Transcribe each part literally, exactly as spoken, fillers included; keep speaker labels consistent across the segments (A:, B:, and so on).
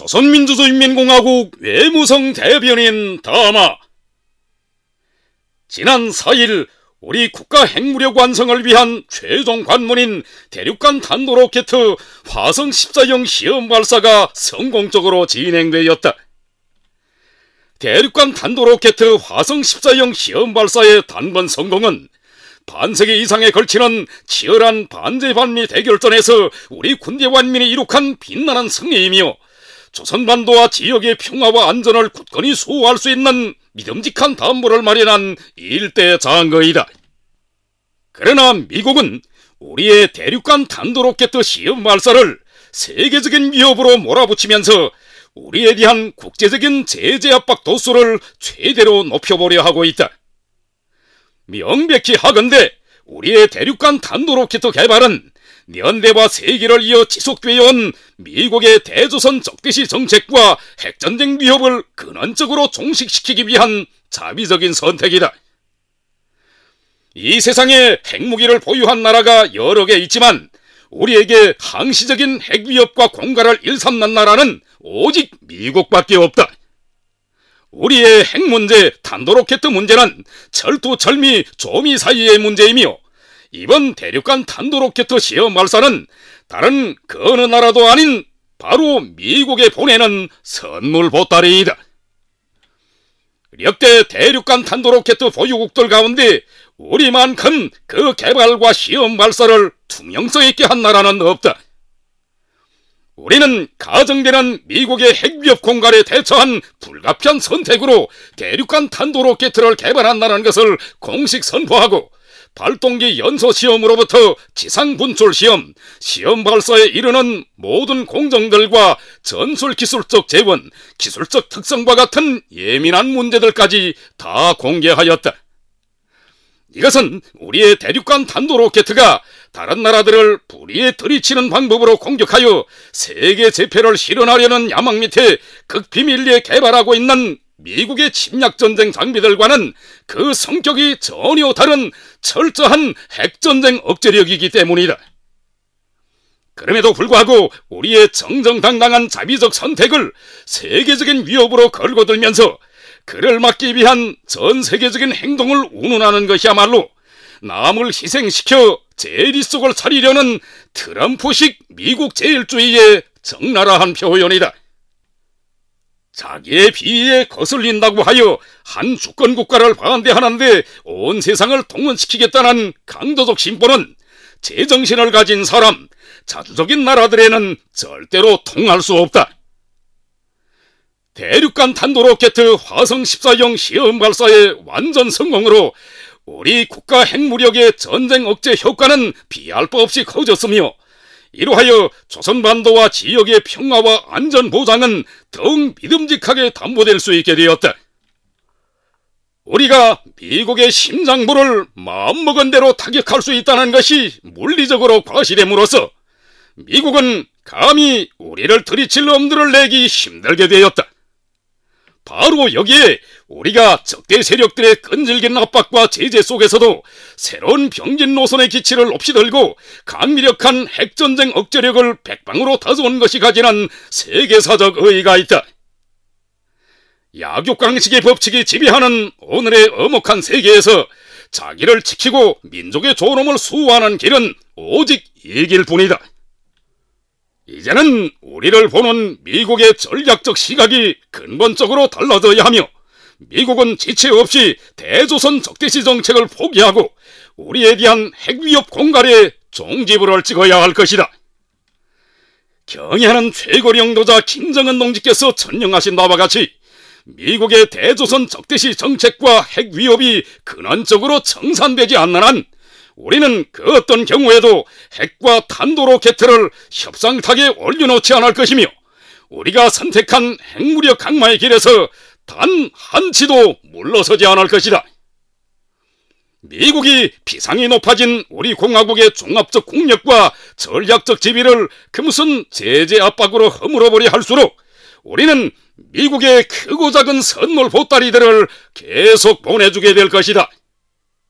A: 조선민주주의인민공화국 외무성 대변인 담아. 지난 사 일 우리 국가 핵무력 완성을 위한 최종 관문인 대륙간 탄도로켓 화성 십사형 시험 발사가 성공적으로 진행되었다. 대륙간 탄도로켓 화성 십사형 시험 발사의 단번 성공은 반세기 이상에 걸치는 치열한 반제반미 대결전에서 우리 군대 완민이 이룩한 빛나는 승리이며 조선반도와 지역의 평화와 안전을 굳건히 수호할 수 있는 믿음직한 담보를 마련한 일대장거이다. 그러나 미국은 우리의 대륙간 탄도로켓 시험 발사를 세계적인 위협으로 몰아붙이면서 우리에 대한 국제적인 제재 압박 도수를 최대로 높여보려 하고 있다. 명백히 하건대 우리의 대륙간 탄도로켓 개발은 년대와 세기를 이어 지속되어 온 미국의 대조선 적대시 정책과 핵전쟁 위협을 근원적으로 종식시키기 위한 자비적인 선택이다. 이 세상에 핵무기를 보유한 나라가 여러 개 있지만 우리에게 항시적인 핵위협과 공갈을 일삼는 나라는 오직 미국밖에 없다. 우리의 핵 문제, 탄도로켓 문제는 철두철미 조미 사이의 문제이며 이번 대륙간 탄도로켓 시험 발사는 다른 그 어느 나라도 아닌 바로 미국에 보내는 선물 보따리이다. 역대 대륙간 탄도로켓 보유국들 가운데 우리만큼 그 개발과 시험 발사를 투명성 있게 한 나라는 없다. 우리는 가정되는 미국의 핵위협 공갈에 대처한 불가피한 선택으로 대륙간 탄도로켓을 개발한다는 것을 공식 선포하고 발동기 연소 시험으로부터 지상 분출 시험, 시험 발사에 이르는 모든 공정들과 전술 기술적 재원, 기술적 특성과 같은 예민한 문제들까지 다 공개하였다. 이것은 우리의 대륙간 탄도로켓가 다른 나라들을 불의에 들이치는 방법으로 공격하여 세계 제패를 실현하려는 야망 밑에 극비밀리에 개발하고 있는 미국의 침략전쟁 장비들과는 그 성격이 전혀 다른 철저한 핵전쟁 억제력이기 때문이다. 그럼에도 불구하고 우리의 정정당당한 자비적 선택을 세계적인 위협으로 걸고 들면서 그를 막기 위한 전 세계적인 행동을 운운하는 것이야말로 남을 희생시켜 제리 속을 차리려는 트럼프식 미국 제일주의의 적나라한 표현이다. 자기의 비위에 거슬린다고 하여 한 주권국가를 반대하는데 온 세상을 동원시키겠다는 강도적 심보는 제정신을 가진 사람, 자주적인 나라들에는 절대로 통할 수 없다. 대륙간 탄도로켓 화성 십사형 시험 발사의 완전 성공으로 우리 국가 핵무력의 전쟁 억제 효과는 비할 바 없이 커졌으며 이로하여 조선반도와 지역의 평화와 안전 보장은 더욱 믿음직하게 담보될 수 있게 되었다. 우리가 미국의 심장부를 마음먹은 대로 타격할 수 있다는 것이 물리적으로 과실됨으로써 미국은 감히 우리를 들이칠 엄두를 내기 힘들게 되었다. 바로 여기에 우리가 적대 세력들의 끈질긴 압박과 제재 속에서도 새로운 병진 노선의 기치를 높이 들고 강력한 핵전쟁 억제력을 백방으로 다져온 것이 가지는 세계사적 의의가 있다. 약육강식의 법칙이 지배하는 오늘의 엄혹한 세계에서 자기를 지키고 민족의 존엄을 수호하는 길은 오직 이 길뿐이다. 이제는 우리를 보는 미국의 전략적 시각이 근본적으로 달라져야 하며 미국은 지체 없이 대조선 적대시 정책을 포기하고 우리에 대한 핵위협 공갈에 종지부를 찍어야 할 것이다. 경애하는 최고領導자 김정은 동지께서 천명하신 바와 같이 미국의 대조선 적대시 정책과 핵위협이 근원적으로 청산되지 않는 한 우리는 그 어떤 경우에도 핵과 탄도로켓을 협상탁에 올려놓지 않을 것이며 우리가 선택한 핵무력 강화의 길에서 단 한치도 물러서지 않을 것이다. 미국이 비상이 높아진 우리 공화국의 종합적 국력과 전략적 지위를 그 무슨 제재 압박으로 허물어버려 할수록 우리는 미국의 크고 작은 선물 보따리들을 계속 보내주게 될 것이다.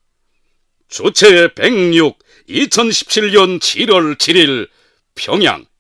A: 주체 백육 이천십칠년 칠월 칠일 평양.